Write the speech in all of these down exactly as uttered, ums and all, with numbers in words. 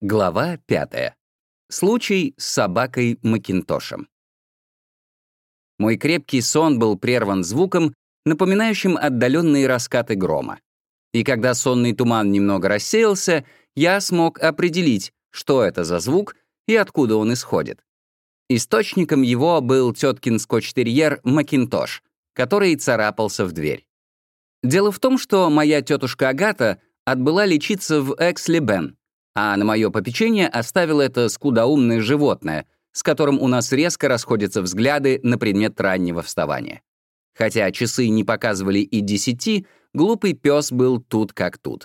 Глава пятая. Случай с собакой Макинтошем. Мой крепкий сон был прерван звуком, напоминающим отдаленные раскаты грома. И когда сонный туман немного рассеялся, я смог определить, что это за звук и откуда он исходит. Источником его был теткин скотч-терьер Макинтош, который царапался в дверь. Дело в том, что моя тетушка Агата отбыла лечиться в Экс-Лебен, а на мое попечение оставила это скудоумное животное, с которым у нас резко расходятся взгляды на предмет раннего вставания. Хотя часы не показывали и десяти, глупый пес был тут как тут.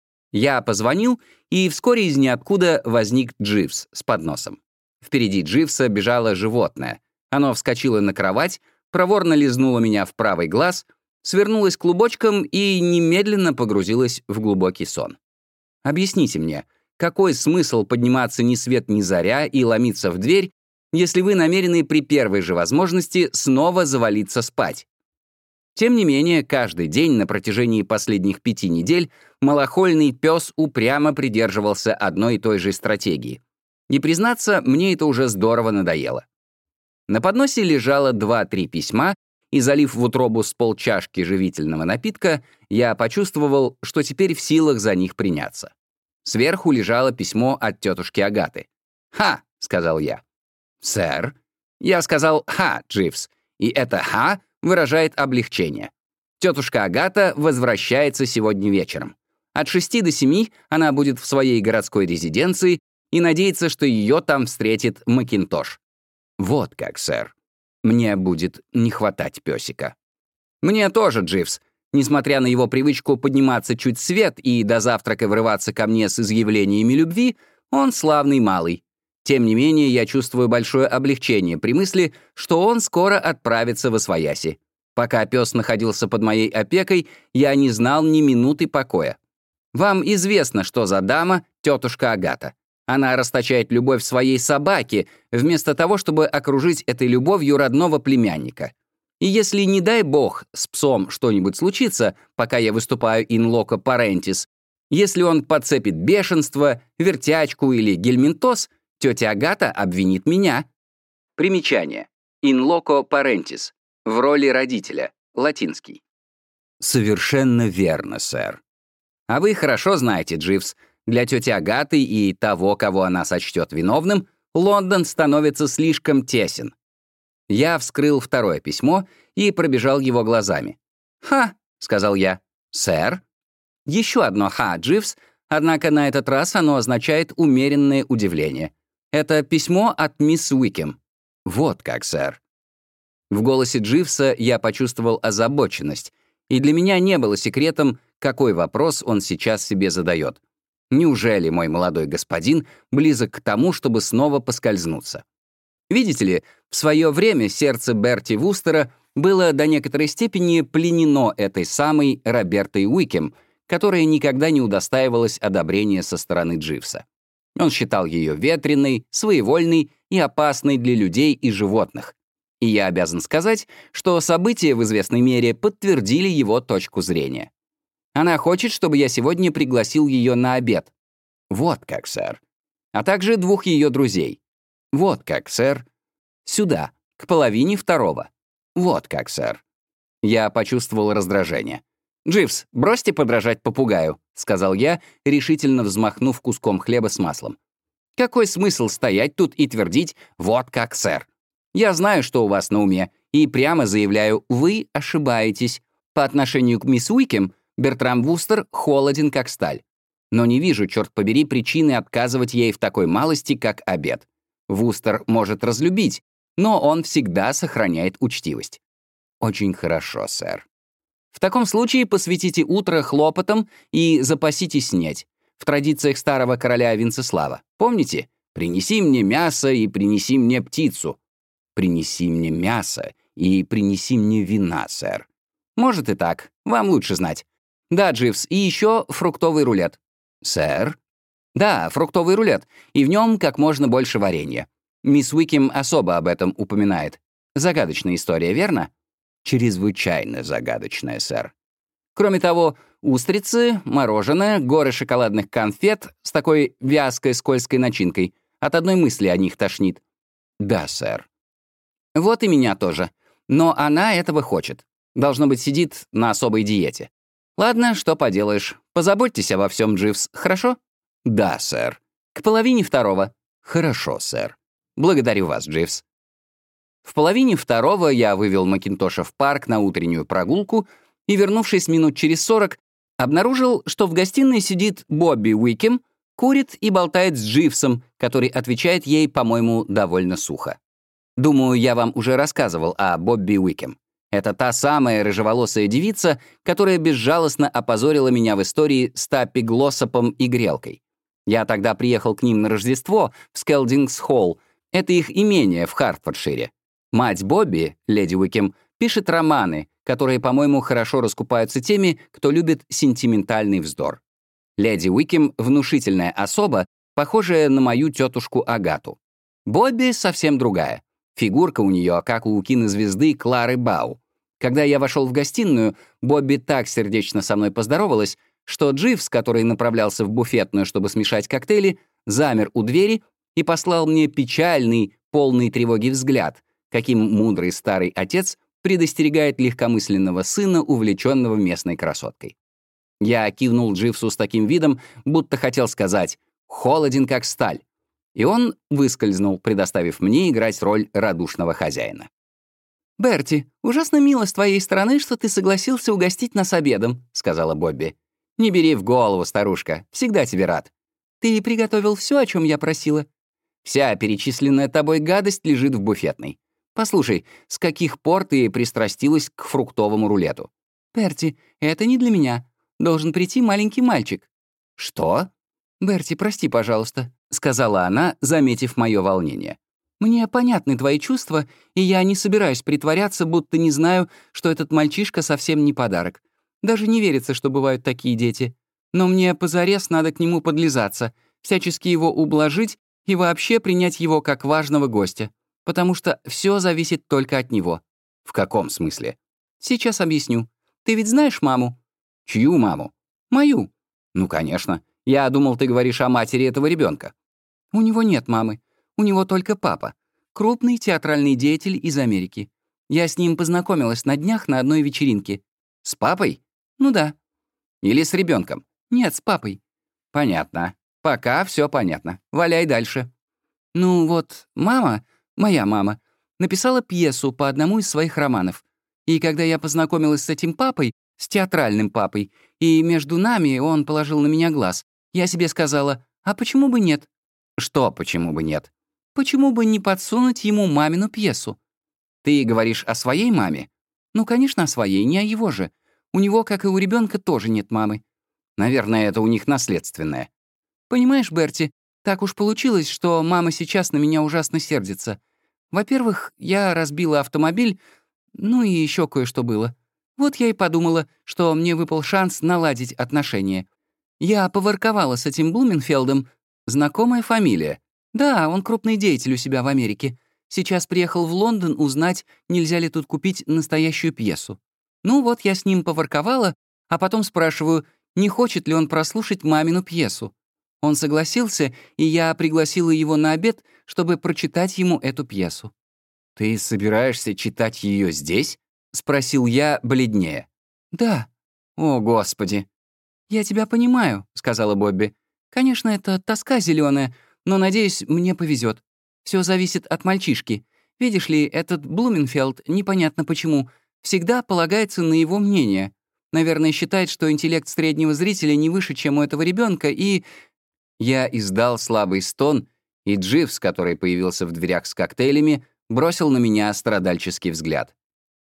Я позвонил, и вскоре из ниоткуда возник Дживс с подносом. Впереди Дживса бежало животное. Оно вскочило на кровать, проворно лизнуло меня в правый глаз, свернулось клубочком и немедленно погрузилось в глубокий сон. Объясните мне, какой смысл подниматься ни свет ни заря и ломиться в дверь, если вы намерены при первой же возможности снова завалиться спать? Тем не менее, каждый день на протяжении последних пяти недель малохольный пес упрямо придерживался одной и той же стратегии. И, признаться, мне это уже здорово надоело. На подносе лежало два-три письма, и, залив в утробу с полчашки живительного напитка, я почувствовал, что теперь в силах за них приняться. Сверху лежало письмо от тетушки Агаты. «Ха!» — сказал я. «Сэр?» Я сказал «ха», Дживс, и это «ха» выражает облегчение. Тетушка Агата возвращается сегодня вечером. От шести до семи она будет в своей городской резиденции и надеется, что ее там встретит Макинтош. Вот как, сэр. Мне будет не хватать песика. Мне тоже, Дживс. Несмотря на его привычку подниматься чуть в свет и до завтрака врываться ко мне с изъявлениями любви, он славный малый. Тем не менее, я чувствую большое облегчение при мысли, что он скоро отправится восвояси. Пока пес находился под моей опекой, я не знал ни минуты покоя. Вам известно, что за дама тетушка Агата. Она расточает любовь своей собаке, вместо того, чтобы окружить этой любовью родного племянника. И если, не дай бог, с псом что-нибудь случится, пока я выступаю in loco parentis, если он подцепит бешенство, вертячку или гельминтоз, тетя Агата обвинит меня. Примечание. In loco parentis. В роли родителя. Латинский. Совершенно верно, сэр. А вы хорошо знаете, Дживс, для тети Агаты и того, кого она сочтет виновным, Лондон становится слишком тесен. Я вскрыл второе письмо и пробежал его глазами. «Ха», — сказал я. «Сэр?» Еще одно «ха», Дживс, однако на этот раз оно означает умеренное удивление. Это письмо от мисс Уикем. Вот как, сэр. В голосе Дживса я почувствовал озабоченность, и для меня не было секретом, какой вопрос он сейчас себе задает. Неужели мой молодой господин близок к тому, чтобы снова поскользнуться? Видите ли, в свое время сердце Берти Вустера было до некоторой степени пленено этой самой Робертой Уикем, которая никогда не удостаивалась одобрения со стороны Дживса. Он считал ее ветреной, своевольной и опасной для людей и животных. И я обязан сказать, что события в известной мере подтвердили его точку зрения. Она хочет, чтобы я сегодня пригласил ее на обед. Вот как, сэр. А также двух ее друзей. Вот как, сэр. Сюда, к половине второго. Вот как, сэр. Я почувствовал раздражение. «Дживс, бросьте подражать попугаю», — сказал я, решительно взмахнув куском хлеба с маслом. «Какой смысл стоять тут и твердить «вот как, сэр»? Я знаю, что у вас на уме, и прямо заявляю, вы ошибаетесь. По отношению к мисс Уикем Бертрам Вустер холоден, как сталь. Но не вижу, черт побери, причины отказывать ей в такой малости, как обед. Вустер может разлюбить, но он всегда сохраняет учтивость». «Очень хорошо, сэр. В таком случае посвятите утро хлопотам и запаситесь снеть. В традициях старого короля Венцеслава. Помните? «Принеси мне мясо и принеси мне птицу». «Принеси мне мясо и принеси мне вина, сэр». Может и так. Вам лучше знать. Да, Дживс, и еще фруктовый рулет. Сэр? Да, фруктовый рулет, и в нем как можно больше варенья. Мисс Уикем особо об этом упоминает. Загадочная история, верно? Чрезвычайно загадочная, сэр. Кроме того, Устрицы, мороженое, горы шоколадных конфет с такой вязкой скользкой начинкой. От одной мысли о них тошнит. Да, сэр. Вот и меня тоже. Но она этого хочет. Должно быть, сидит на особой диете. Ладно, что поделаешь. Позаботьтесь обо всем, Дживс, хорошо? Да, сэр. К половине второго. Хорошо, сэр. Благодарю вас, Дживс. В половине второго я вывел Макинтоша в парк на утреннюю прогулку и, вернувшись минут через сорок, обнаружил, что в гостиной сидит Бобби Уикем, курит и болтает с Дживсом, который отвечает ей, по-моему, довольно сухо. Думаю, я вам уже рассказывал о Бобби Уикем. Это та самая рыжеволосая девица, которая безжалостно опозорила меня в истории с Таппи Глоссопом и грелкой. Я тогда приехал к ним на Рождество в Скелдингс-Холл. Это их имение в Хартфордшире. Мать Бобби, леди Уикем, пишет романы, которые, по-моему, хорошо раскупаются теми, кто любит сентиментальный вздор. Леди Уикем — внушительная особа, похожая на мою тетушку Агату. Бобби совсем другая. Фигурка у нее, как у кинозвезды Клары Бау. Когда я вошел в гостиную, Бобби так сердечно со мной поздоровалась, что Дживс, который направлялся в буфетную, чтобы смешать коктейли, замер у двери и послал мне печальный, полный тревоги взгляд, каким мудрый старый отец предостерегает легкомысленного сына, увлеченного местной красоткой. Я кивнул Дживсу с таким видом, будто хотел сказать «холоден, как сталь», и он выскользнул, предоставив мне играть роль радушного хозяина. «Берти, ужасно мило с твоей стороны, что ты согласился угостить нас обедом», — сказала Бобби. «Не бери в голову, старушка, всегда тебе рад. Ты приготовил все, о чем я просила? Вся перечисленная тобой гадость лежит в буфетной. Послушай, с каких пор ты пристрастилась к фруктовому рулету?» «Берти, это не для меня. Должен прийти маленький мальчик». «Что?» «Берти, прости, пожалуйста», — сказала она, заметив мое волнение. «Мне понятны твои чувства, и я не собираюсь притворяться, будто не знаю, что этот мальчишка совсем не подарок. Даже не верится, что бывают такие дети. Но мне позарез надо к нему подлизаться, всячески его ублажить и вообще принять его как важного гостя, потому что все зависит только от него». «В каком смысле?» «Сейчас объясню. Ты ведь знаешь маму?» «Чью маму?» «Мою». «Ну, конечно. Я думал, ты говоришь о матери этого ребенка. «У него нет мамы. У него только папа. Крупный театральный деятель из Америки. Я с ним познакомилась на днях на одной вечеринке». «С папой?» «Ну да». «Или с ребенком? «Нет, с папой». «Понятно. Пока все понятно. Валяй дальше». «Ну вот, мама, моя мама, написала пьесу по одному из своих романов. И когда я познакомилась с этим папой, с театральным папой, и между нами он положил на меня глаз, я себе сказала, а почему бы нет?» «Что почему бы нет?» «Почему бы не подсунуть ему мамину пьесу?» «Ты говоришь о своей маме?» «Ну, конечно, о своей, не о его же. У него, как и у ребенка, тоже нет мамы». «Наверное, это у них наследственное». «Понимаешь, Берти, так уж получилось, что мама сейчас на меня ужасно сердится. Во-первых, я разбила автомобиль, ну и еще кое-что было. Вот я и подумала, что мне выпал шанс наладить отношения. Я поворковала с этим Блуменфелдом. Знакомая фамилия. Да, он крупный деятель у себя в Америке. Сейчас приехал в Лондон узнать, нельзя ли тут купить настоящую пьесу. Ну вот я с ним поворковала, а потом спрашиваю, не хочет ли он прослушать мамину пьесу. Он согласился, и я пригласила его на обед, чтобы прочитать ему эту пьесу. «Ты собираешься читать ее здесь?» — спросил я, бледнее. «Да». «О, Господи!» «Я тебя понимаю», — сказала Бобби. «Конечно, это тоска зеленая, но, надеюсь, мне повезет. Все зависит от мальчишки. Видишь ли, этот Блуменфелд, непонятно почему, всегда полагается на его мнение. Наверное, считает, что интеллект среднего зрителя не выше, чем у этого ребенка, и...» Я издал слабый стон, и Дживс, который появился в дверях с коктейлями, бросил на меня страдальческий взгляд.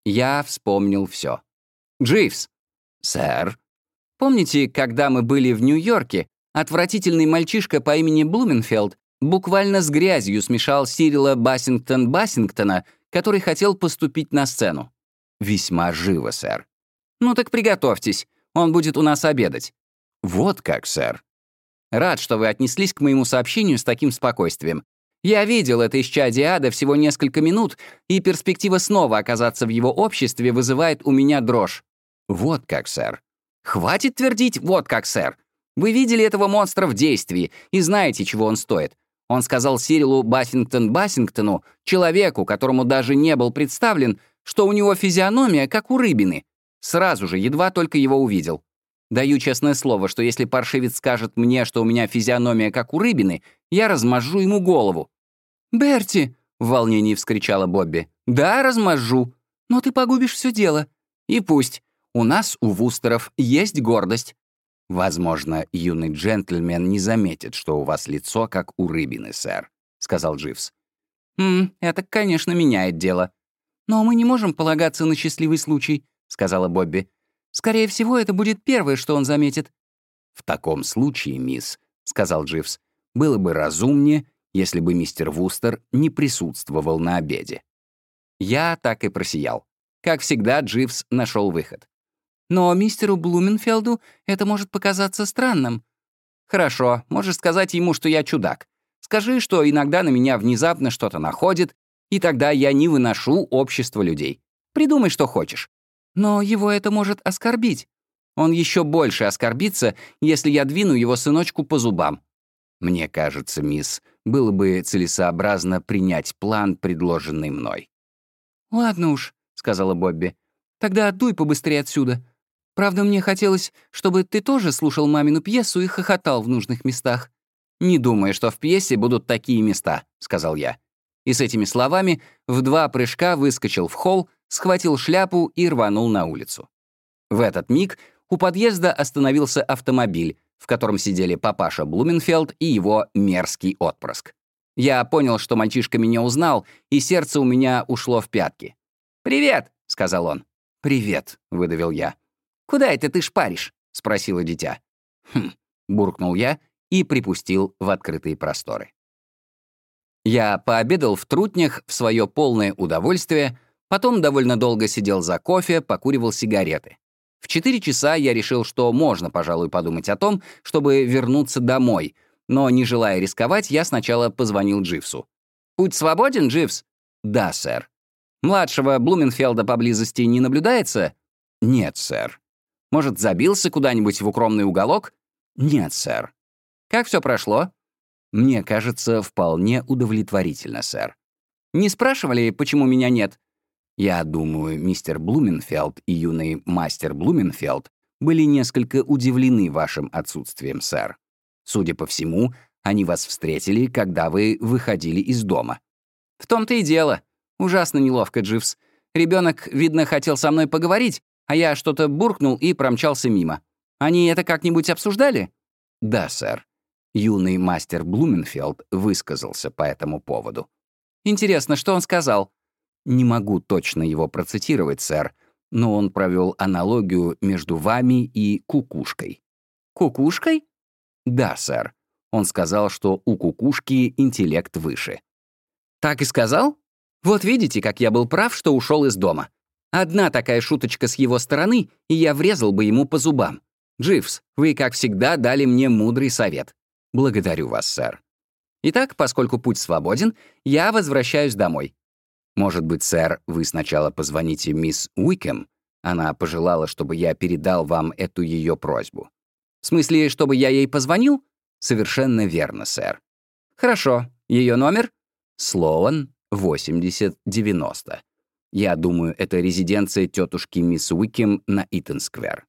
Я вспомнил все. «Дживс!» «Сэр?» «Помните, когда мы были в Нью-Йорке, отвратительный мальчишка по имени Блуменфелд буквально с грязью смешал Сирила Бассингтон-Бассингтона, который хотел поступить на сцену?» «Весьма живо, сэр». «Ну так приготовьтесь, он будет у нас обедать». «Вот как, сэр». «Рад, что вы отнеслись к моему сообщению с таким спокойствием. Я видел это исчадие ада всего несколько минут, и перспектива снова оказаться в его обществе вызывает у меня дрожь». «Вот как, сэр». «Хватит твердить, вот как, сэр. Вы видели этого монстра в действии и знаете, чего он стоит. Он сказал Сирилу Бассингтон-Бассингтону, человеку, которому даже не был представлен, что у него физиономия, как у рыбины. Сразу же, едва только его увидел. Даю честное слово, что если паршивец скажет мне, что у меня физиономия, как у рыбины, я размажу ему голову». «Берти!» — в волнении вскричала Бобби. «Да, размажу. Но ты погубишь все дело». И пусть. У нас, у Вустеров, есть гордость. Возможно, юный джентльмен не заметит, что у вас лицо, как у рыбины, сэр», — сказал Дживс. «Хм, это, конечно, меняет дело. Но мы не можем полагаться на счастливый случай», — сказала Бобби. «Скорее всего, это будет первое, что он заметит». «В таком случае, мисс», — сказал Дживс, «было бы разумнее, если бы мистер Вустер не присутствовал на обеде». Я так и просиял. Как всегда, Дживс нашел выход. «Но мистеру Блуменфелду это может показаться странным». «Хорошо, можешь сказать ему, что я чудак. Скажи, что иногда на меня внезапно что-то находит, и тогда я не выношу общество людей. Придумай, что хочешь». «Но его это может оскорбить». «Он еще больше оскорбится, если я двину его сыночку по зубам». «Мне кажется, мисс, было бы целесообразно принять план, предложенный мной». «Ладно уж», — сказала Бобби. «Тогда дуй побыстрее отсюда. Правда, мне хотелось, чтобы ты тоже слушал мамину пьесу и хохотал в нужных местах». «Не думаю, что в пьесе будут такие места», — сказал я. И с этими словами в два прыжка выскочил в холл, схватил шляпу и рванул на улицу. В этот миг у подъезда остановился автомобиль, в котором сидели папаша Блуменфелд и его мерзкий отпрыск. Я понял, что мальчишка меня узнал, и сердце у меня ушло в пятки. «Привет», — сказал он. «Привет», — выдавил я. «Куда это ты шпаришь?» — спросило дитя. «Хм», — буркнул я и припустил в открытые просторы. Я пообедал в Трутнях в свое полное удовольствие, потом довольно долго сидел за кофе, покуривал сигареты. В четыре часа я решил, что можно, пожалуй, подумать о том, чтобы вернуться домой, но, не желая рисковать, я сначала позвонил Дживсу. «Путь свободен, Дживс?» «Да, сэр». «Младшего Блуменфелда поблизости не наблюдается?» «Нет, сэр». «Может, забился куда-нибудь в укромный уголок?» «Нет, сэр». «Как все прошло?» «Мне кажется, вполне удовлетворительно, сэр». «Не спрашивали, почему меня нет?» «Я думаю, мистер Блуменфелд и юный мастер Блуменфелд были несколько удивлены вашим отсутствием, сэр. Судя по всему, они вас встретили, когда вы выходили из дома». «В том-то и дело. Ужасно неловко, Дживс. Ребенок, видно, хотел со мной поговорить, а я что-то буркнул и промчался мимо. Они это как-нибудь обсуждали?» «Да, сэр. Юный мастер Блуменфелд высказался по этому поводу». «Интересно, что он сказал?» «Не могу точно его процитировать, сэр, но он провел аналогию между вами и кукушкой». «Кукушкой?» «Да, сэр. Он сказал, что у кукушки интеллект выше». «Так и сказал? Вот видите, как я был прав, что ушел из дома. Одна такая шуточка с его стороны, и я врезал бы ему по зубам. Дживс, вы, как всегда, дали мне мудрый совет». «Благодарю вас, сэр». «Итак, поскольку путь свободен, я возвращаюсь домой». «Может быть, сэр, вы сначала позвоните мисс Уикэм? Она пожелала, чтобы я передал вам эту ее просьбу». «В смысле, чтобы я ей позвонил?» «Совершенно верно, сэр». «Хорошо. Ее номер?» «Слоан, восемьдесят девяносто. Я думаю, это резиденция тетушки мисс Уикэм на Итон-сквер».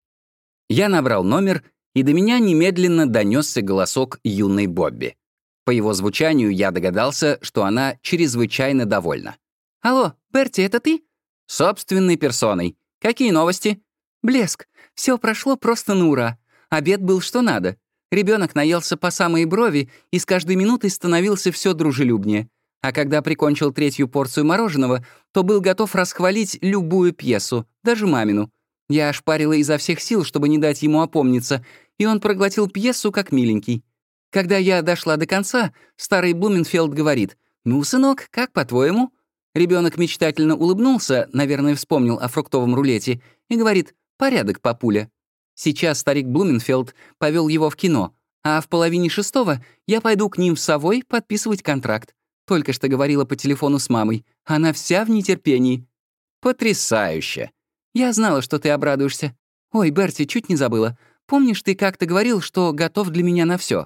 Я набрал номер, и до меня немедленно донесся голосок юной Бобби. По его звучанию я догадался, что она чрезвычайно довольна. «Алло, Берти, это ты?» «Собственной персоной. Какие новости?» «Блеск. Все прошло просто на ура. Обед был что надо. Ребенок наелся по самые брови и с каждой минутой становился все дружелюбнее. А когда прикончил третью порцию мороженого, то был готов расхвалить любую пьесу, даже мамину. Я ошпарила изо всех сил, чтобы не дать ему опомниться, и он проглотил пьесу как миленький. Когда я дошла до конца, старый Блуменфелд говорит: «Ну, сынок, как по-твоему?» Ребенок мечтательно улыбнулся, наверное, вспомнил о фруктовом рулете, и говорит: «Порядок, папуля». Сейчас старик Блуменфелд повел его в кино, а в половине шестого я пойду к ним в Совой подписывать контракт. Только что говорила по телефону с мамой. Она вся в нетерпении. «Потрясающе!» Я знала, что ты обрадуешься. «Ой, Берти, чуть не забыла. Помнишь, ты как-то говорил, что готов для меня на все?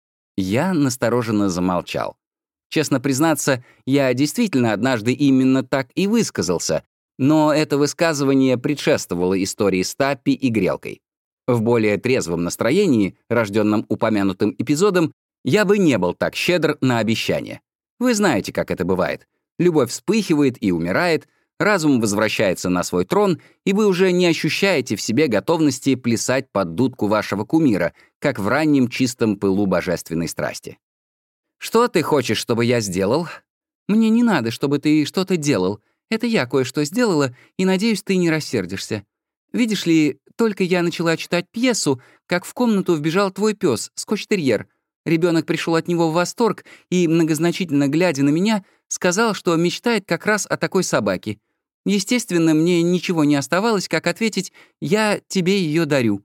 Я настороженно замолчал. Честно признаться, я действительно однажды именно так и высказался, но это высказывание предшествовало истории с Таппи и грелкой. В более трезвом настроении, рожденном упомянутым эпизодом, я бы не был так щедр на обещания. Вы знаете, как это бывает. Любовь вспыхивает и умирает, разум возвращается на свой трон, и вы уже не ощущаете в себе готовности плясать под дудку вашего кумира, как в раннем чистом пылу божественной страсти. «Что ты хочешь, чтобы я сделал?» «Мне не надо, чтобы ты что-то делал. Это я кое-что сделала, и, надеюсь, ты не рассердишься. Видишь ли, только я начала читать пьесу, как в комнату вбежал твой пес, скотч-терьер. Ребенок пришел от него в восторг и, многозначительно глядя на меня, сказал, что мечтает как раз о такой собаке. Естественно, мне ничего не оставалось, как ответить «я тебе ее дарю».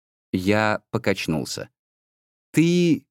Я покачнулся. «Ты...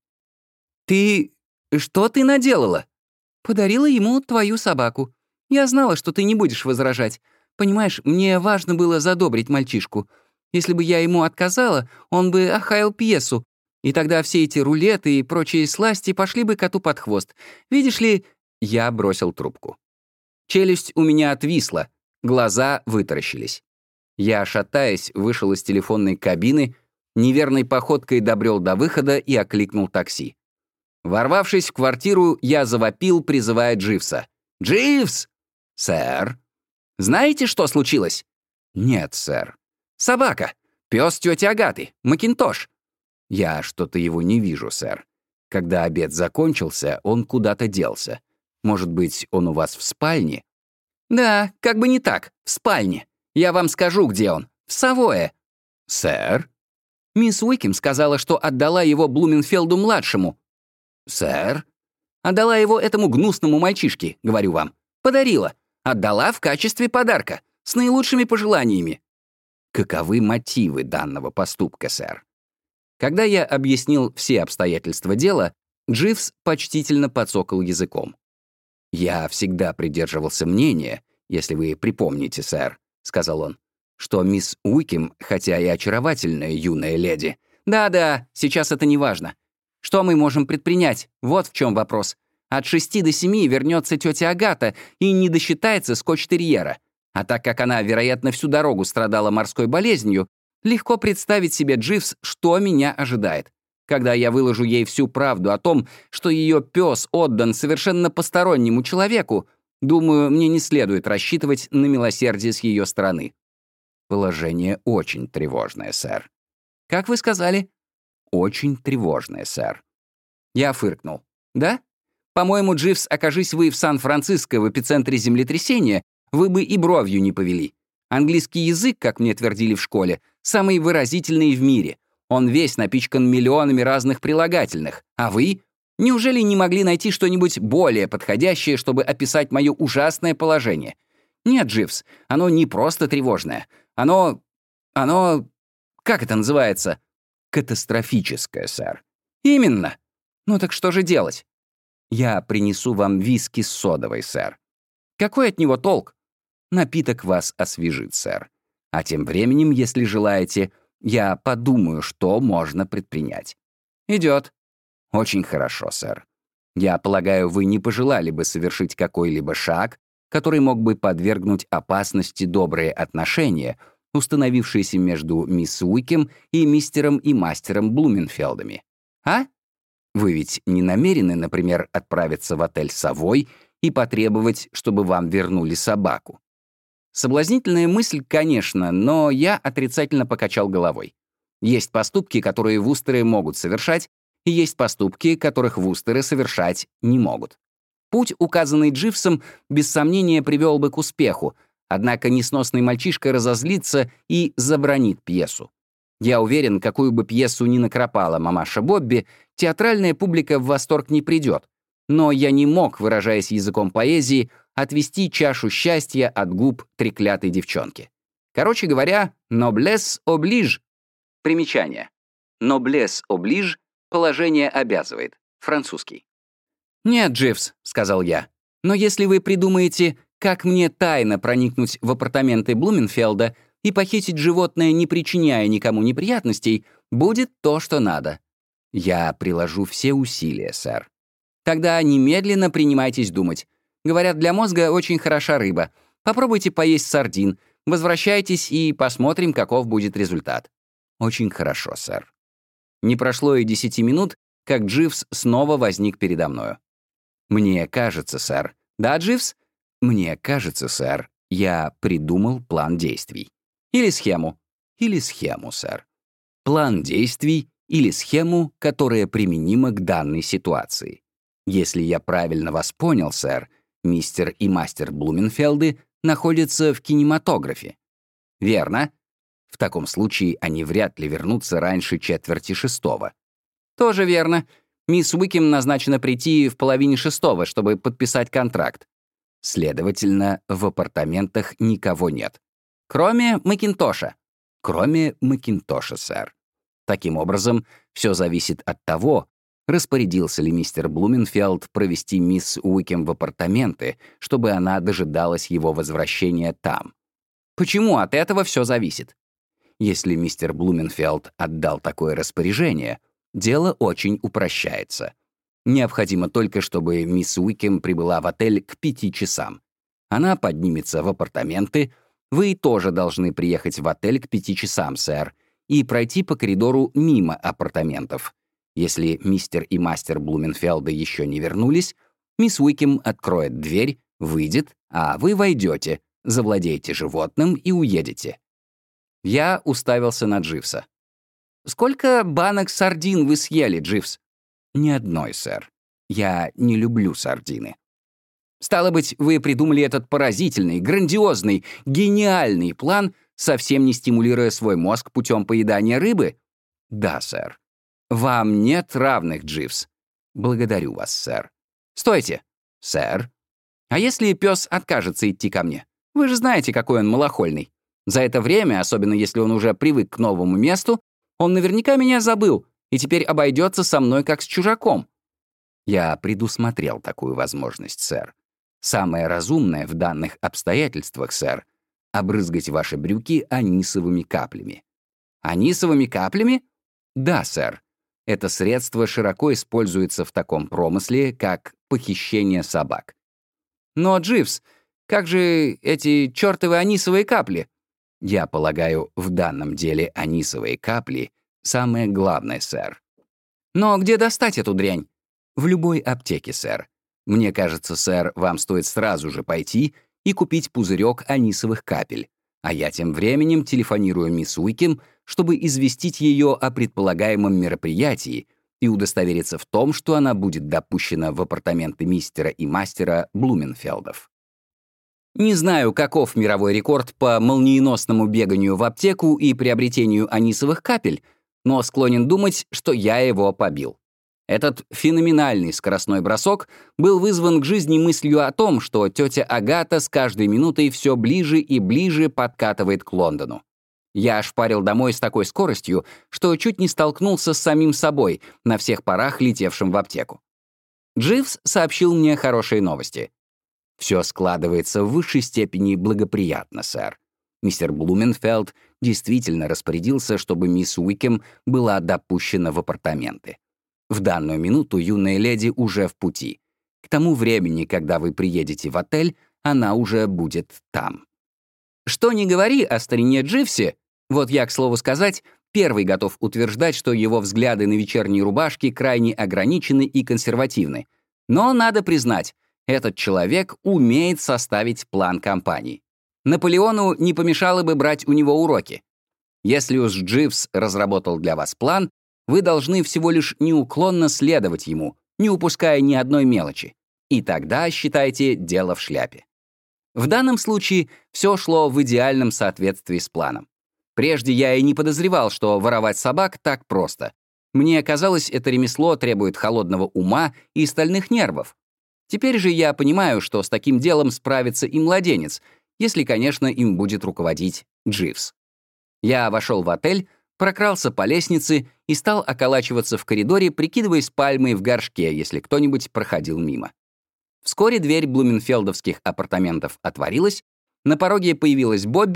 ты... что ты наделала?» «Подарила ему твою собаку. Я знала, что ты не будешь возражать. Понимаешь, мне важно было задобрить мальчишку. Если бы я ему отказала, он бы охаял пьесу, и тогда все эти рулеты и прочие сласти пошли бы коту под хвост. Видишь ли...» Я бросил трубку. Челюсть у меня отвисла, глаза вытаращились. Я, шатаясь, вышел из телефонной кабины, неверной походкой добрел до выхода и окликнул такси. Ворвавшись в квартиру, я завопил, призывая Дживса. «Дживс!» «Сэр?» «Знаете, что случилось?» «Нет, сэр». «Собака! Пёс тёти Агаты, Макинтош!» «Я что-то его не вижу, сэр. Когда обед закончился, он куда-то делся. Может быть, он у вас в спальне?» «Да, как бы не так, в спальне. Я вам скажу, где он. В Савое». «Сэр?» «Мисс Уикем сказала, что отдала его Блуменфелду-младшему». «Сэр?» «Отдала его этому гнусному мальчишке, говорю вам. Подарила. Отдала в качестве подарка. С наилучшими пожеланиями». «Каковы мотивы данного поступка, сэр?» Когда я объяснил все обстоятельства дела, Дживс почтительно подсокал языком. «Я всегда придерживался мнения, если вы припомните, сэр», — сказал он, «что мисс Уикем, хотя и очаровательная юная леди...» «Да-да, сейчас это не важно. Что мы можем предпринять? Вот в чем вопрос. От шести до семи вернется тетя Агата и не досчитается скотч-терьера. А так как она, вероятно, всю дорогу страдала морской болезнью, легко представить себе, Дживс, что меня ожидает. Когда я выложу ей всю правду о том, что ее пес отдан совершенно постороннему человеку, думаю, мне не следует рассчитывать на милосердие с ее стороны. Положение очень тревожное, сэр. Как вы сказали? Очень тревожное, сэр. Я фыркнул. Да? По-моему, Дживс, окажись вы в Сан-Франциско в эпицентре землетрясения, вы бы и бровью не повели. Английский язык, как мне твердили в школе, самый выразительный в мире. Он весь напичкан миллионами разных прилагательных. А вы? Неужели не могли найти что-нибудь более подходящее, чтобы описать мое ужасное положение? Нет, Дживс, оно не просто тревожное. Оно... оно... как это называется? Катастрофическое, сэр. Именно. Ну так что же делать? Я принесу вам виски с содовой, сэр. Какой от него толк? Напиток вас освежит, сэр. А тем временем, если желаете, я подумаю, что можно предпринять. Идет. Очень хорошо, сэр. Я полагаю, вы не пожелали бы совершить какой-либо шаг, который мог бы подвергнуть опасности добрые отношения, установившиеся между мисс Уикем и мистером и мастером Блуменфелдами. А? Вы ведь не намерены, например, отправиться в отель «Совой» и потребовать, чтобы вам вернули собаку? Соблазнительная мысль, конечно, но я отрицательно покачал головой. Есть поступки, которые вустеры могут совершать, и есть поступки, которых вустеры совершать не могут. Путь, указанный Дживсом, без сомнения привел бы к успеху, однако несносный мальчишка разозлится и забранит пьесу. Я уверен, какую бы пьесу ни накропала мамаша Бобби, театральная публика в восторг не придет. Но я не мог, выражаясь языком поэзии, отвести чашу счастья от губ треклятой девчонки. Короче говоря, noblesse oblige. Примечание. Noblesse oblige — положение обязывает. Французский. «Нет, Дживс», — сказал я, — «но если вы придумаете, как мне тайно проникнуть в апартаменты Блуменфелда, и похитить животное, не причиняя никому неприятностей, будет то, что надо. Я приложу все усилия, сэр. Тогда немедленно принимайтесь думать. Говорят, для мозга очень хороша рыба. Попробуйте поесть сардин. Возвращайтесь и посмотрим, каков будет результат. Очень хорошо, сэр. Не прошло и десяти минут, как Дживс снова возник передо мною. Мне кажется, сэр. Да, Дживс? Мне кажется, сэр, я придумал план действий. Или схему. Или схему, сэр. План действий или схему, которая применима к данной ситуации. Если я правильно вас понял, сэр, мистер и мастер Блуменфелды находятся в кинематографе. Верно? В таком случае они вряд ли вернутся раньше четверти шестого. Тоже верно. Мисс Уикем назначено прийти в половине шестого, чтобы подписать контракт. Следовательно, в апартаментах никого нет. Кроме Макинтоша. Кроме Макинтоша, сэр. Таким образом, все зависит от того, распорядился ли мистер Блуменфелд провести мисс Уикем в апартаменты, чтобы она дожидалась его возвращения там. Почему от этого все зависит? Если мистер Блуменфелд отдал такое распоряжение, дело очень упрощается. Необходимо только, чтобы мисс Уикем прибыла в отель к пяти часам. Она поднимется в апартаменты. Вы тоже должны приехать в отель к пяти часам, сэр, и пройти по коридору мимо апартаментов. Если мистер и мастер Блуменфелда еще не вернулись, мисс Уикем откроет дверь, выйдет, а вы войдете, завладеете животным и уедете. Я уставился на Дживса. «Сколько банок сардин вы съели, Дживс?» «Ни одной, сэр. Я не люблю сардины». «Стало быть, вы придумали этот поразительный, грандиозный, гениальный план, совсем не стимулируя свой мозг путем поедания рыбы?» «Да, сэр». «Вам нет равных, Дживс». «Благодарю вас, сэр». «Стойте». «Сэр». «А если пес откажется идти ко мне? Вы же знаете, какой он малохольный. За это время, особенно если он уже привык к новому месту, он наверняка меня забыл и теперь обойдется со мной как с чужаком». Я предусмотрел такую возможность, сэр. Самое разумное в данных обстоятельствах, сэр, обрызгать ваши брюки анисовыми каплями. Анисовыми каплями? Да, сэр. Это средство широко используется в таком промысле, как похищение собак. Но, Дживс, как же эти чертовы анисовые капли? Я полагаю, в данном деле анисовые капли — самое главное, сэр. Но где достать эту дрянь? В любой аптеке, сэр. Мне кажется, сэр, вам стоит сразу же пойти и купить пузырек анисовых капель, а я тем временем телефонирую мисс Уикем, чтобы известить ее о предполагаемом мероприятии и удостовериться в том, что она будет допущена в апартаменты мистера и мастера Блуменфелдов. Не знаю, каков мировой рекорд по молниеносному беганию в аптеку и приобретению анисовых капель, но склонен думать, что я его побил. Этот феноменальный скоростной бросок был вызван к жизни мыслью о том, что тетя Агата с каждой минутой все ближе и ближе подкатывает к Лондону. Я шпарил домой с такой скоростью, что чуть не столкнулся с самим собой, на всех парах летевшим в аптеку. Дживс сообщил мне хорошие новости. Все складывается в высшей степени благоприятно, сэр. Мистер Блуменфелд действительно распорядился, чтобы мисс Уикем была допущена в апартаменты. В данную минуту юная леди уже в пути. К тому времени, когда вы приедете в отель, она уже будет там. Что ни говори о старине Дживсе, вот я, к слову сказать, первый готов утверждать, что его взгляды на вечерние рубашки крайне ограничены и консервативны. Но надо признать, этот человек умеет составить план кампании. Наполеону не помешало бы брать у него уроки. Если уж Дживс разработал для вас план, вы должны всего лишь неуклонно следовать ему, не упуская ни одной мелочи. И тогда, считайте, дело в шляпе. В данном случае все шло в идеальном соответствии с планом. Прежде я и не подозревал, что воровать собак так просто. Мне казалось, это ремесло требует холодного ума и стальных нервов. Теперь же я понимаю, что с таким делом справится и младенец, если, конечно, им будет руководить Дживс. Я вошел в отель, прокрался по лестнице и стал околачиваться в коридоре, прикидываясь пальмой в горшке, если кто-нибудь проходил мимо. Вскоре дверь блуменфелдовских апартаментов отворилась, на пороге появилась Бобби,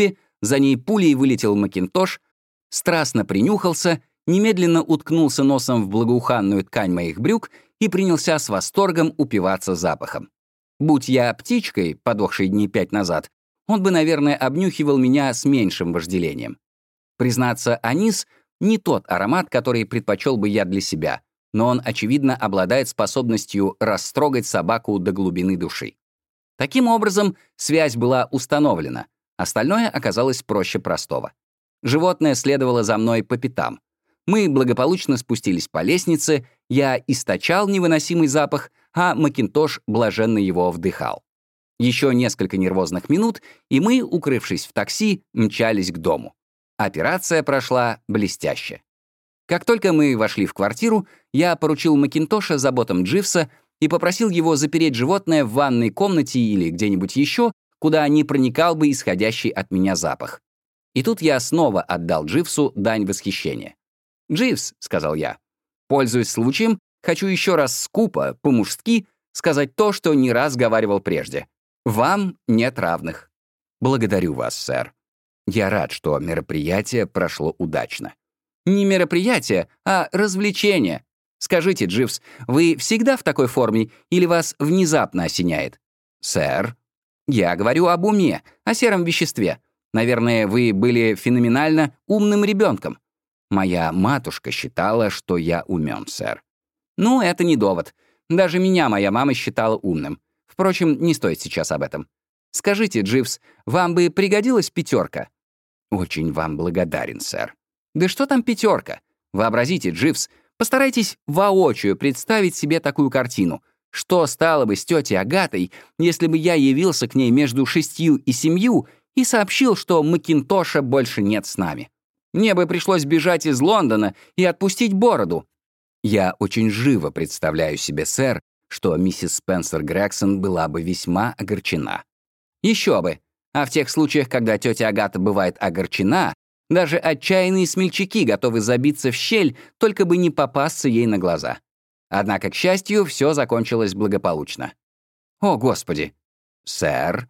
За ней пулей вылетел Макинтош, страстно принюхался, немедленно уткнулся носом в благоуханную ткань моих брюк и принялся с восторгом упиваться запахом. Будь я птичкой, подохшей дней пять назад, он бы, наверное, обнюхивал меня с меньшим вожделением. Признаться, анис — не тот аромат, который предпочел бы я для себя, но он, очевидно, обладает способностью растрогать собаку до глубины души. Таким образом, связь была установлена, остальное оказалось проще простого. Животное следовало за мной по пятам. Мы благополучно спустились по лестнице, я источал невыносимый запах, а Макинтош блаженно его вдыхал. Еще несколько нервозных минут, и мы, укрывшись в такси, мчались к дому. Операция прошла блестяще. Как только мы вошли в квартиру, я поручил Макинтоша заботам Дживса и попросил его запереть животное в ванной комнате или где-нибудь еще, куда не проникал бы исходящий от меня запах. И тут я снова отдал Дживсу дань восхищения. «Дживс», — сказал я, — «пользуясь случаем, хочу еще раз скупо, по-мужски, сказать то, что не раз говаривал прежде. Вам нет равных». «Благодарю вас, сэр. Я рад, что мероприятие прошло удачно». «Не мероприятие, а развлечение. Скажите, Дживс, вы всегда в такой форме или вас внезапно осеняет?» «Сэр?» «Я говорю об уме, о сером веществе. Наверное, вы были феноменально умным ребенком». «Моя матушка считала, что я умен, сэр». «Ну, это не довод. Даже меня моя мама считала умным. Впрочем, не стоит сейчас об этом. Скажите, Дживс, вам бы пригодилась пятерка?» «Очень вам благодарен, сэр». «Да что там пятерка? Вообразите, Дживс, постарайтесь воочию представить себе такую картину. Что стало бы с тетей Агатой, если бы я явился к ней между шестью и семью и сообщил, что Макинтоша больше нет с нами? Мне бы пришлось бежать из Лондона и отпустить бороду». «Я очень живо представляю себе, сэр, что миссис Спенсер Грегсон была бы весьма огорчена». «Еще бы. А в тех случаях, когда тетя Агата бывает огорчена, даже отчаянные смельчаки готовы забиться в щель, только бы не попасться ей на глаза. Однако, к счастью, все закончилось благополучно». «О, Господи!» «Сэр?»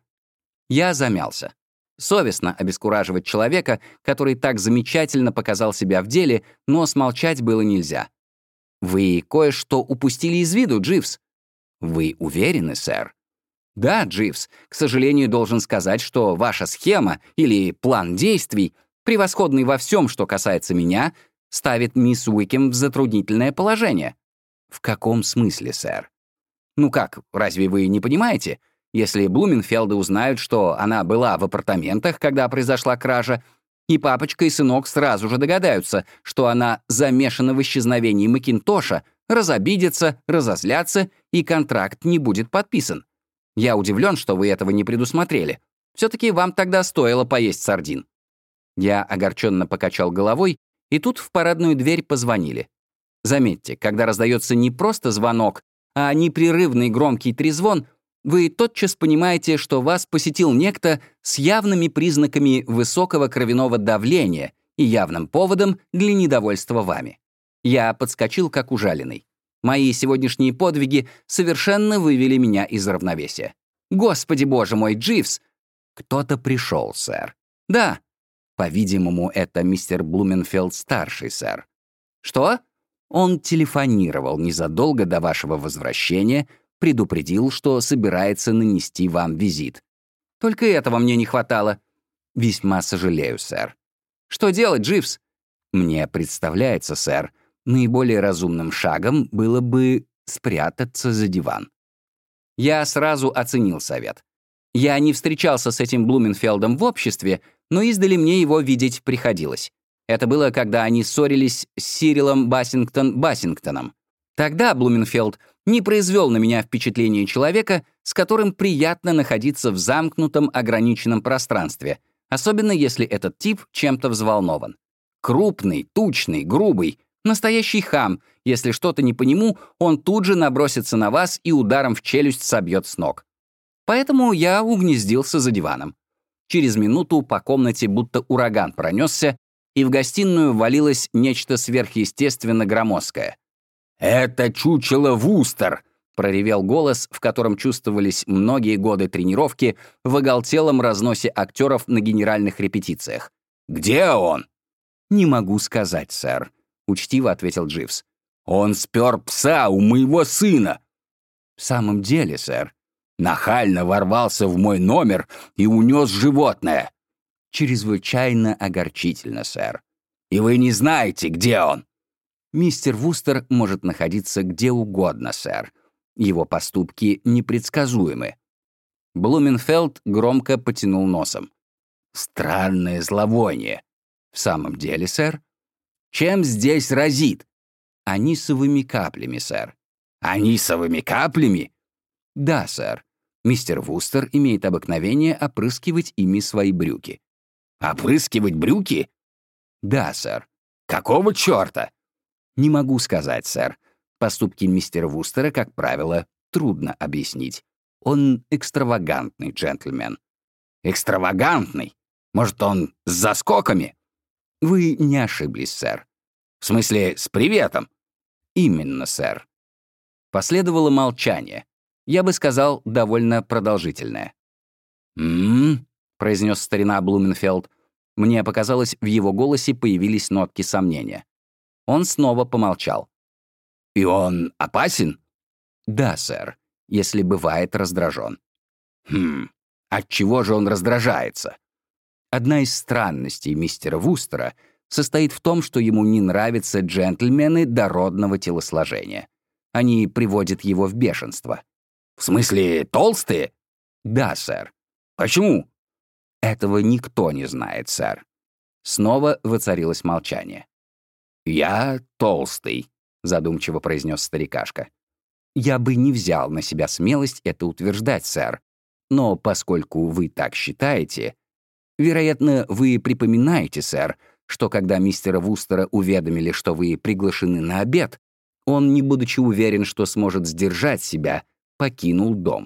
Я замялся. Совестно обескураживать человека, который так замечательно показал себя в деле, но смолчать было нельзя. «Вы кое-что упустили из виду, Дживс». «Вы уверены, сэр?» «Да, Дживс. К сожалению, должен сказать, что ваша схема или план действий, превосходный во всем, что касается меня, ставит мисс Уикем в затруднительное положение». «В каком смысле, сэр?» «Ну как, разве вы не понимаете? Если Блуменфелды узнают, что она была в апартаментах, когда произошла кража, и папочка и сынок сразу же догадаются, что она замешана в исчезновении Макинтоша, разобидятся, разозлятся, и контракт не будет подписан. Я удивлен, что вы этого не предусмотрели. Все-таки вам тогда стоило поесть сардин». Я огорченно покачал головой, и тут в парадную дверь позвонили. Заметьте, когда раздается не просто звонок, а непрерывный громкий трезвон, вы тотчас понимаете, что вас посетил некто с явными признаками высокого кровяного давления и явным поводом для недовольства вами. Я подскочил, как ужаленный. Мои сегодняшние подвиги совершенно вывели меня из равновесия. «Господи боже мой, Дживс!» «Кто-то пришел, сэр». «Да». «По-видимому, это мистер Блуменфелд-старший, сэр». «Что?» «Он телефонировал незадолго до вашего возвращения, предупредил, что собирается нанести вам визит». «Только этого мне не хватало». «Весьма сожалею, сэр». «Что делать, Дживс?» «Мне представляется, сэр, наиболее разумным шагом было бы спрятаться за диван». Я сразу оценил совет. Я не встречался с этим Блуменфелдом в обществе, но издали мне его видеть приходилось. Это было, когда они ссорились с Сирилом Бассингтон-Бассингтоном. Тогда Блуменфелд не произвел на меня впечатление человека, с которым приятно находиться в замкнутом ограниченном пространстве, особенно если этот тип чем-то взволнован. Крупный, тучный, грубый, настоящий хам. Если что-то не по нему, он тут же набросится на вас и ударом в челюсть собьет с ног. Поэтому я угнездился за диваном. Через минуту по комнате будто ураган пронесся, и в гостиную ввалилось нечто сверхъестественно громоздкое. «Это чучело Вустер! — проревел голос, в котором чувствовались многие годы тренировки в оголтелом разносе актеров на генеральных репетициях. «Где он?» «Не могу сказать, сэр», — учтиво ответил Дживс. «Он спер пса у моего сына». «В самом деле, сэр, нахально ворвался в мой номер и унес животное». «Чрезвычайно огорчительно, сэр». «И вы не знаете, где он?» «Мистер Вустер может находиться где угодно, сэр. Его поступки непредсказуемы». Блуменфелд громко потянул носом. «Странное зловоние». «В самом деле, сэр?» «Чем здесь разит?» «Анисовыми каплями, сэр». «Анисовыми каплями?» «Да, сэр. Мистер Вустер имеет обыкновение опрыскивать ими свои брюки». «Опрыскивать брюки?» «Да, сэр». «Какого черта?» «Не могу сказать, сэр. Поступки мистера Вустера, как правило, трудно объяснить. Он экстравагантный джентльмен». «Экстравагантный? Может, он с заскоками?» «Вы не ошиблись, сэр». «В смысле, с приветом?» «Именно, сэр». Последовало молчание. Я бы сказал, довольно продолжительное. «М-м-м», произнес старина Блуменфелд. Мне показалось, в его голосе появились нотки сомнения. Он снова помолчал. «И он опасен?» «Да, сэр, если бывает раздражен». «Хм, отчего же он раздражается?» Одна из странностей мистера Вустера состоит в том, что ему не нравятся джентльмены дородного телосложения. Они приводят его в бешенство. «В смысле, толстые?» «Да, сэр». «Почему?» «Этого никто не знает, сэр». Снова воцарилось молчание. «Я толстый», — задумчиво произнес старикашка. «Я бы не взял на себя смелость это утверждать, сэр. Но поскольку вы так считаете... Вероятно, вы припоминаете, сэр, что когда мистера Вустера уведомили, что вы приглашены на обед, он, не будучи уверен, что сможет сдержать себя, покинул дом».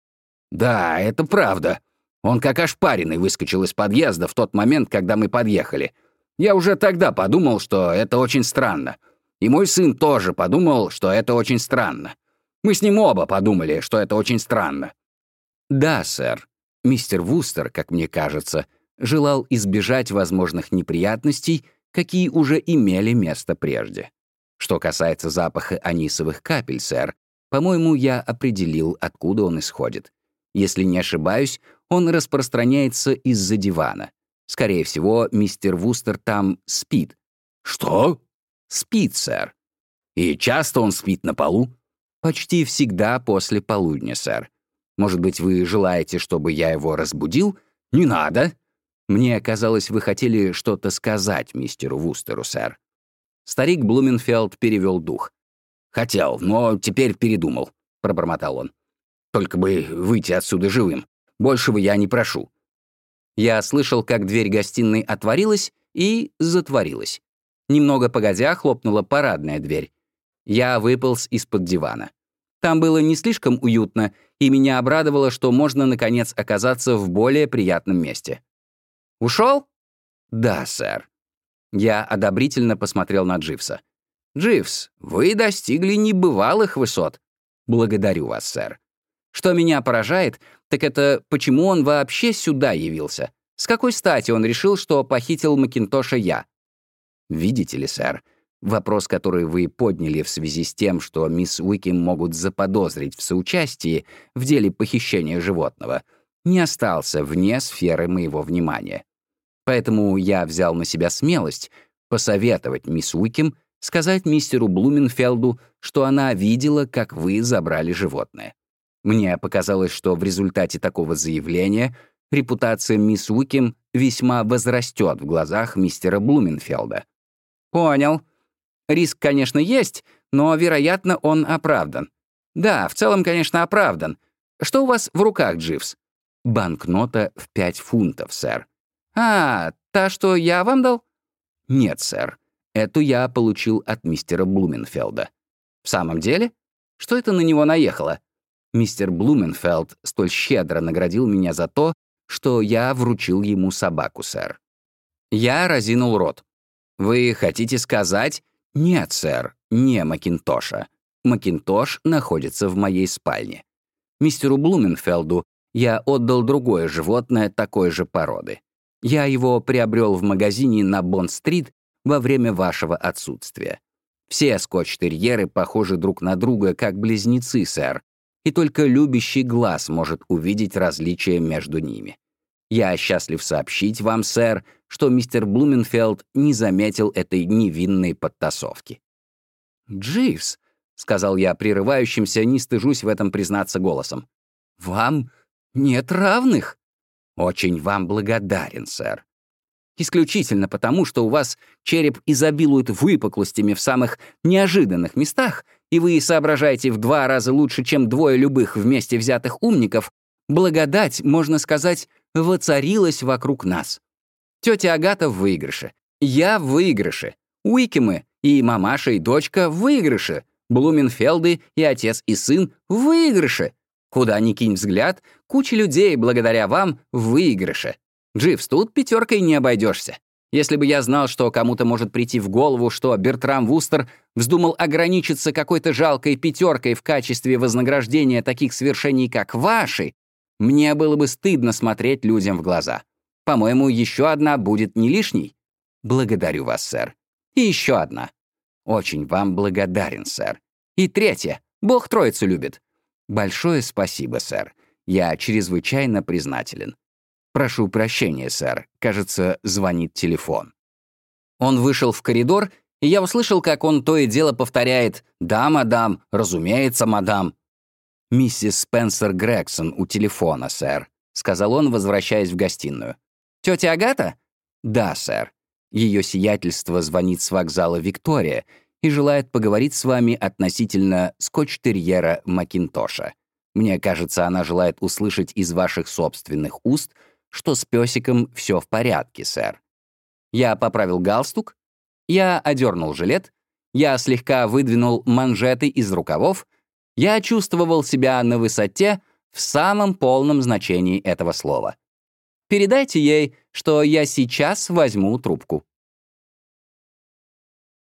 «Да, это правда. Он как ошпаренный выскочил из подъезда в тот момент, когда мы подъехали. Я уже тогда подумал, что это очень странно. И мой сын тоже подумал, что это очень странно. Мы с ним оба подумали, что это очень странно». «Да, сэр. Мистер Вустер, как мне кажется, желал избежать возможных неприятностей, какие уже имели место прежде. Что касается запаха анисовых капель, сэр, по-моему, я определил, откуда он исходит. Если не ошибаюсь, он распространяется из-за дивана. Скорее всего, мистер Вустер там спит». «Что?» «Спит, сэр». «И часто он спит на полу?» «Почти всегда после полудня, сэр. Может быть, вы желаете, чтобы я его разбудил?» «Не надо». «Мне казалось, вы хотели что-то сказать мистеру Вустеру, сэр». Старик Блуменфелд перевел дух. «Хотел, но теперь передумал», — пробормотал он. «Только бы выйти отсюда живым. Большего я не прошу». Я слышал, как дверь гостиной отворилась и затворилась. Немного погодя хлопнула парадная дверь. Я выполз из-под дивана. Там было не слишком уютно, и меня обрадовало, что можно, наконец, оказаться в более приятном месте. «Ушел?» «Да, сэр». Я одобрительно посмотрел на Дживса. «Дживс, вы достигли небывалых высот». «Благодарю вас, сэр». Что меня поражает, так это почему он вообще сюда явился? С какой стати он решил, что похитил Макинтоша я? Видите ли, сэр, вопрос, который вы подняли в связи с тем, что мисс Уикем могут заподозрить в соучастии в деле похищения животного, не остался вне сферы моего внимания. Поэтому я взял на себя смелость посоветовать мисс Уикем сказать мистеру Блуменфелду, что она видела, как вы забрали животное. Мне показалось, что в результате такого заявления репутация мисс Уикем весьма возрастет в глазах мистера Блуменфелда. «Понял. Риск, конечно, есть, но, вероятно, он оправдан. Да, в целом, конечно, оправдан. Что у вас в руках, Дживс?» «Банкнота в пять фунтов, сэр». «А, та, что я вам дал?» «Нет, сэр. Эту я получил от мистера Блуменфелда». «В самом деле? Что это на него наехало?» Мистер Блуменфелд столь щедро наградил меня за то, что я вручил ему собаку, сэр. Я разинул рот. «Вы хотите сказать?» «Нет, сэр, не Макинтоша. Макинтош находится в моей спальне. Мистеру Блуменфелду я отдал другое животное такой же породы. Я его приобрел в магазине на Бонд-стрит во время вашего отсутствия. Все скотч-терьеры похожи друг на друга, как близнецы, сэр, и только любящий глаз может увидеть различия между ними. Я счастлив сообщить вам, сэр, что мистер Блуменфелд не заметил этой невинной подтасовки. «Дживс», — сказал я прерывающимся, не стыжусь в этом признаться голосом, — «вам нет равных». «Очень вам благодарен, сэр. Исключительно потому, что у вас череп изобилует выпуклостями в самых неожиданных местах, и вы соображаете в два раза лучше, чем двое любых вместе взятых умников, благодать, можно сказать, воцарилась вокруг нас. Тетя Агата в выигрыше, я в выигрыше, Уикемы и мамаша и дочка в выигрыше, Блуменфелды и отец и сын в выигрыше. Куда ни кинь взгляд, куча людей, благодаря вам, в выигрыше. Дживс, тут пятеркой не обойдешься. Если бы я знал, что кому-то может прийти в голову, что Бертрам Вустер вздумал ограничиться какой-то жалкой пятеркой в качестве вознаграждения таких свершений, как ваши, мне было бы стыдно смотреть людям в глаза. По-моему, еще одна будет не лишней. Благодарю вас, сэр. И еще одна. Очень вам благодарен, сэр. И третья. Бог троицу любит. Большое спасибо, сэр. Я чрезвычайно признателен. Прошу прощения, сэр. Кажется, звонит телефон. Он вышел в коридор, и я услышал, как он то и дело повторяет «Да, мадам, разумеется, мадам». «Миссис Спенсер Грегсон у телефона, сэр», — сказал он, возвращаясь в гостиную. «Тетя Агата?» «Да, сэр. Ее сиятельство звонит с вокзала Виктория и желает поговорить с вами относительно скотч-терьера Макинтоша. Мне кажется, она желает услышать из ваших собственных уст, что с песиком все в порядке, сэр». Я поправил галстук, я одернул жилет, я слегка выдвинул манжеты из рукавов, я чувствовал себя на высоте в самом полном значении этого слова. Передайте ей, что я сейчас возьму трубку.